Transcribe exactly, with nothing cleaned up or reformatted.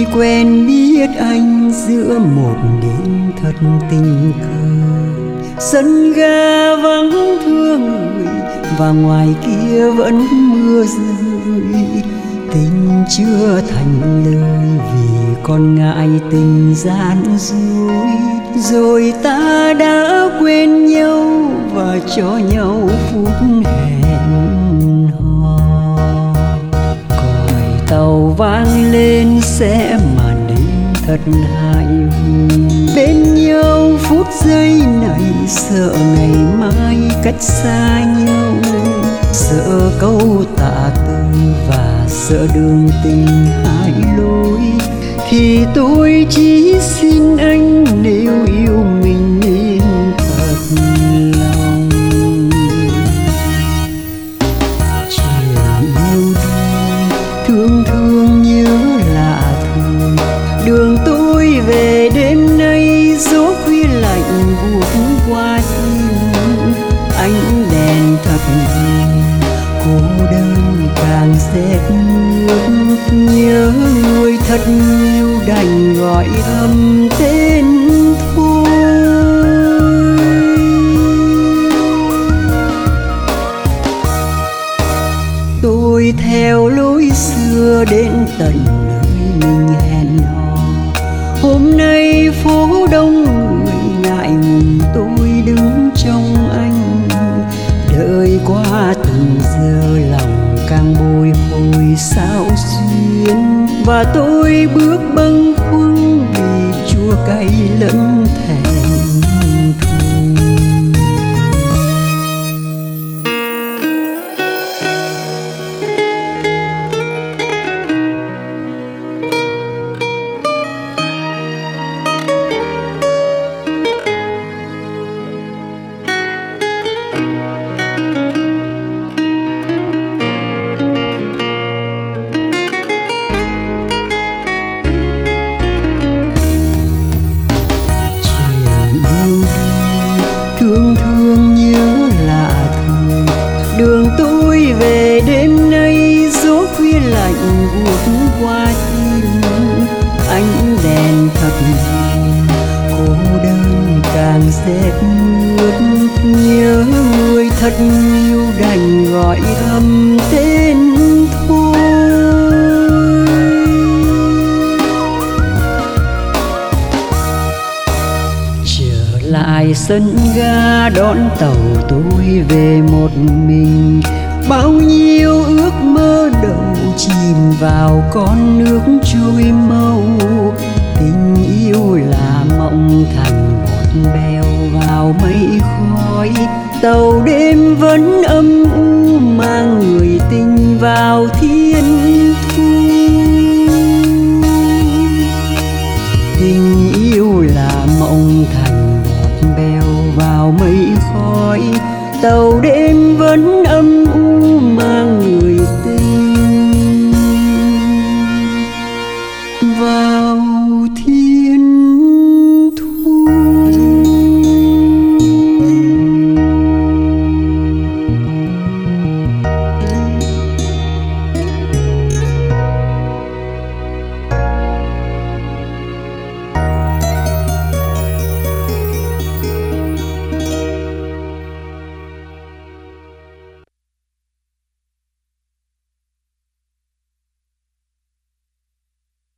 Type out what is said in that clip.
quen biết anh giữa một đêm thật tình cờ. Sân ga vắng thương người và ngoài kia vẫn mưa rơi. Tình chưa thành lời vì còn ngại tình gian dối. Rồi ta đã quên nhau và cho nhau phút hẹn hò. Còi tàu vang lên sẽ màn đêm thật hài hùng. Bên nhau phút giây này sợ ngày mai cách xa nhau. Sợ câu tạ từ và sợ đường tình hai lối. Thì tôi chỉ xin anh nếu yêu mình nên thật lòng. Chuyện yêu đương thương thương nhớ lạ thường. Đường tôi về đêm nay gió khuya lạnh buốt qua tim. Ánh đèn thật hiền cô đơn càng rét mướt. Nhớ người thật nhiều đành gọi thầm tên thôi. Tôi theo lối xưa đến tận nơi mình hẹn hò. Hôm nay phố đông người ngại ngùng tôi đứng trong anh. Đợi qua từng giờ lòng càng bồi hồi sao xuyên. Và tôi bước bâng khuâng vì chua cay lẫn thẹn thùng. Thương thương nhớ lạ thường. Đường tôi về đêm nay gió khuya lạnh buốt qua tim. Ánh đèn thật hiền cô đơn càng rét mướt. Nhớ người thật nhiều đành gọi thầm tên thôi. Lại sân ga đón tàu tôi về một mình. Bao nhiêu ước mơ đầu chìm vào con nước trôi mau. Tình yêu là mộng thành bọt bèo vào mây khói. Tàu đêm vẫn âm u mang người tình vào thiên thu. Tình yêu là mộng thành bèo vào mây khói. Tàu đêm vẫn âm